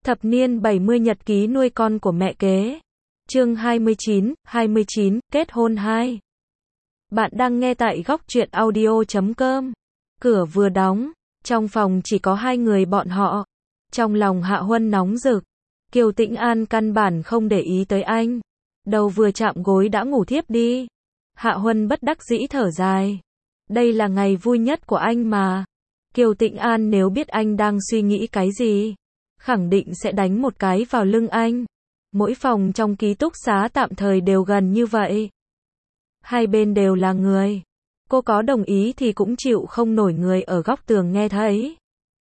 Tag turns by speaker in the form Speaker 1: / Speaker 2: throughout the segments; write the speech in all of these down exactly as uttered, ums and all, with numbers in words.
Speaker 1: Thập niên bảy mươi nhật ký nuôi con của mẹ kế. Chương hai mươi chín, hai mươi chín, kết hôn hai. Bạn đang nghe tại góc truyện audio chấm com. Cửa vừa đóng, trong phòng chỉ có hai người bọn họ. Trong lòng Hạ Huân nóng rực. Kiều Tĩnh An căn bản không để ý tới anh. Đầu vừa chạm gối đã ngủ thiếp đi. Hạ Huân bất đắc dĩ thở dài. Đây là ngày vui nhất của anh mà. Kiều Tĩnh An nếu biết anh đang suy nghĩ cái gì, khẳng định sẽ đánh một cái vào lưng anh. Mỗi phòng trong ký túc xá tạm thời đều gần như vậy. Hai bên đều là người. Cô có đồng ý thì cũng chịu không nổi người ở góc tường nghe thấy.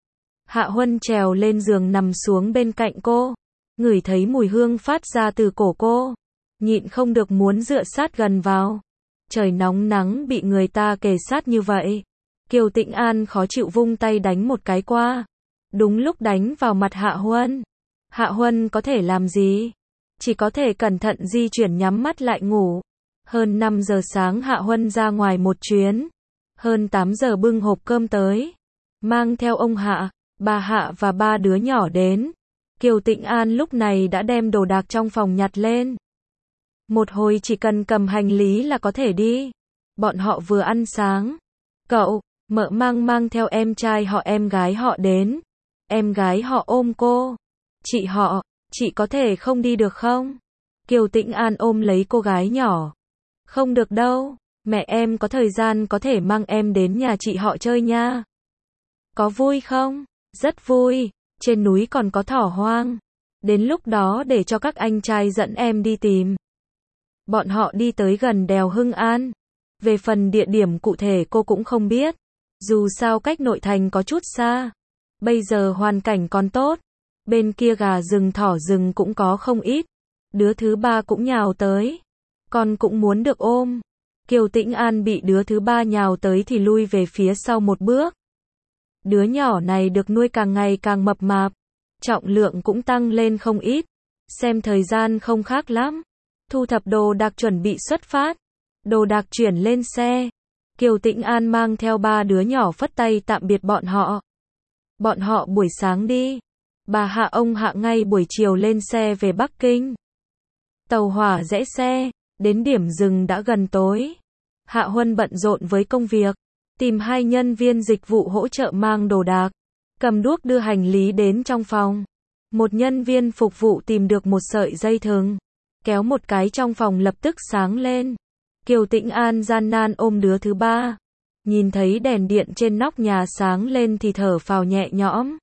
Speaker 1: Hạ Huân trèo lên giường nằm xuống bên cạnh cô. Ngửi thấy mùi hương phát ra từ cổ cô. Nhịn không được muốn dựa sát gần vào. Trời nóng nắng bị người ta kề sát như vậy. Kiều Tĩnh An khó chịu vung tay đánh một cái qua. Đúng lúc đánh vào mặt Hạ Huân. Hạ Huân có thể làm gì? Chỉ có thể cẩn thận di chuyển nhắm mắt lại ngủ. Hơn năm giờ sáng Hạ Huân ra ngoài một chuyến. Hơn tám giờ bưng hộp cơm tới. Mang theo ông Hạ, bà Hạ và ba đứa nhỏ đến. Kiều Tĩnh An lúc này đã đem đồ đạc trong phòng nhặt lên. Một hồi chỉ cần cầm hành lý là có thể đi. Bọn họ vừa ăn sáng. Cậu, mợ mang mang theo em trai họ em gái họ đến. Em gái họ ôm cô. Chị họ, chị có thể không đi được không? Kiều Tĩnh An ôm lấy cô gái nhỏ. Không được đâu, mẹ em có thời gian có thể mang em đến nhà chị họ chơi nha. Có vui không? Rất vui, trên núi còn có thỏ hoang. Đến lúc đó để cho các anh trai dẫn em đi tìm. Bọn họ đi tới gần đèo Hưng An. Về phần địa điểm cụ thể cô cũng không biết. Dù sao cách nội thành có chút xa. Bây giờ hoàn cảnh còn tốt. Bên kia gà rừng thỏ rừng cũng có không ít. Đứa thứ ba cũng nhào tới. Con cũng muốn được ôm. Kiều Tĩnh An bị đứa thứ ba nhào tới thì lui về phía sau một bước. Đứa nhỏ này được nuôi càng ngày càng mập mạp. Trọng lượng cũng tăng lên không ít. Xem thời gian không khác lắm. Thu thập đồ đạc chuẩn bị xuất phát. Đồ đạc chuyển lên xe. Kiều Tĩnh An mang theo ba đứa nhỏ phất tay tạm biệt bọn họ. Bọn họ buổi sáng đi. Bà Hạ ông Hạ ngay buổi chiều lên xe về Bắc Kinh. Tàu hỏa rẽ xe. Đến điểm dừng đã gần tối. Hạ Huân bận rộn với công việc. Tìm hai nhân viên dịch vụ hỗ trợ mang đồ đạc. Cầm đuốc đưa hành lý đến trong phòng. Một nhân viên phục vụ tìm được một sợi dây thừng. Kéo một cái trong phòng lập tức sáng lên. Kiều Tĩnh An gian nan ôm đứa thứ ba. Nhìn thấy đèn điện trên nóc nhà sáng lên thì thở phào nhẹ nhõm.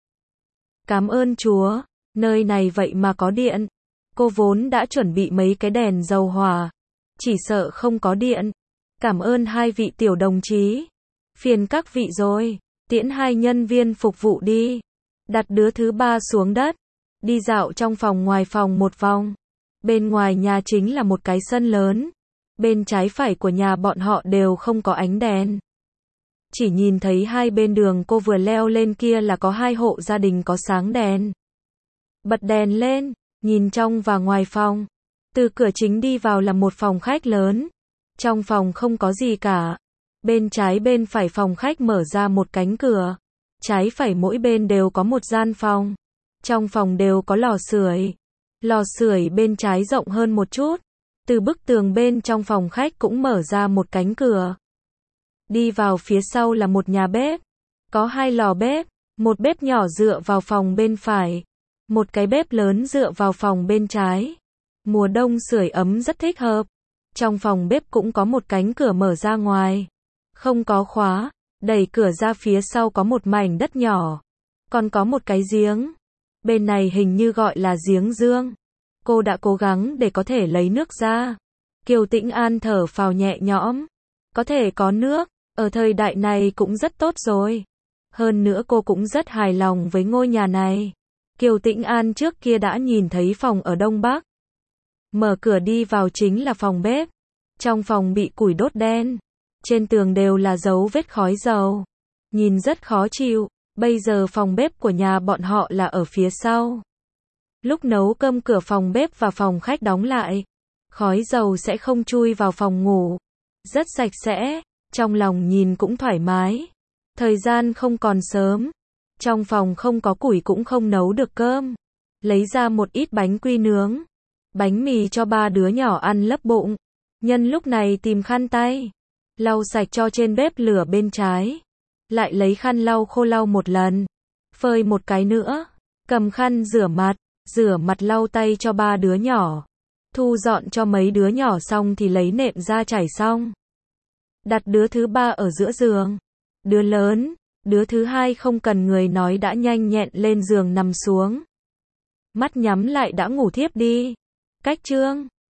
Speaker 1: Cảm ơn Chúa, nơi này vậy mà có điện. Cô vốn đã chuẩn bị mấy cái đèn dầu hỏa. Chỉ sợ không có điện. Cảm ơn hai vị tiểu đồng chí. Phiền các vị rồi. Tiễn hai nhân viên phục vụ đi. Đặt đứa thứ ba xuống đất. Đi dạo trong phòng ngoài phòng một vòng. Bên ngoài nhà chính là một cái sân lớn. Bên trái phải của nhà bọn họ đều không có ánh đèn. Chỉ nhìn thấy hai bên đường cô vừa leo lên kia là có hai hộ gia đình có sáng đèn. Bật đèn lên, nhìn trong và ngoài phòng. Từ cửa chính đi vào là một phòng khách lớn. Trong phòng không có gì cả. Bên trái bên phải phòng khách mở ra một cánh cửa. Trái phải mỗi bên đều có một gian phòng. Trong phòng đều có lò sưởi. Lò sưởi bên trái rộng hơn một chút. Từ bức tường bên trong phòng khách cũng mở ra một cánh cửa. Đi vào phía sau là một nhà bếp. Có hai lò bếp. Một bếp nhỏ dựa vào phòng bên phải. Một cái bếp lớn dựa vào phòng bên trái. Mùa đông sưởi ấm rất thích hợp. Trong phòng bếp cũng có một cánh cửa mở ra ngoài. Không có khóa. Đẩy cửa ra phía sau có một mảnh đất nhỏ. Còn có một cái giếng. Bên này hình như gọi là giếng dương. Cô đã cố gắng để có thể lấy nước ra. Kiều Tĩnh An thở phào nhẹ nhõm. Có thể có nước, ở thời đại này cũng rất tốt rồi. Hơn nữa cô cũng rất hài lòng với ngôi nhà này. Kiều Tĩnh An trước kia đã nhìn thấy phòng ở Đông Bắc. Mở cửa đi vào chính là phòng bếp. Trong phòng bị củi đốt đen. Trên tường đều là dấu vết khói dầu. Nhìn rất khó chịu. Bây giờ phòng bếp của nhà bọn họ là ở phía sau. Lúc nấu cơm cửa phòng bếp và phòng khách đóng lại. Khói dầu sẽ không chui vào phòng ngủ. Rất sạch sẽ. Trong lòng nhìn cũng thoải mái. Thời gian không còn sớm. Trong phòng không có củi cũng không nấu được cơm. lấy ra một ít bánh quy nướng, bánh mì cho ba đứa nhỏ ăn lấp bụng. Nhân lúc này tìm khăn tay, lau sạch cho trên bếp lửa bên trái, lại lấy khăn lau khô lau một lần, phơi một cái nữa, cầm khăn rửa mặt, rửa mặt lau tay cho ba đứa nhỏ, thu dọn cho mấy đứa nhỏ xong thì lấy nệm ra trải xong. Đặt đứa thứ ba ở giữa giường, đứa lớn, đứa thứ hai không cần người nói đã nhanh nhẹn lên giường nằm xuống. Mắt nhắm lại đã ngủ thiếp đi. Cách chương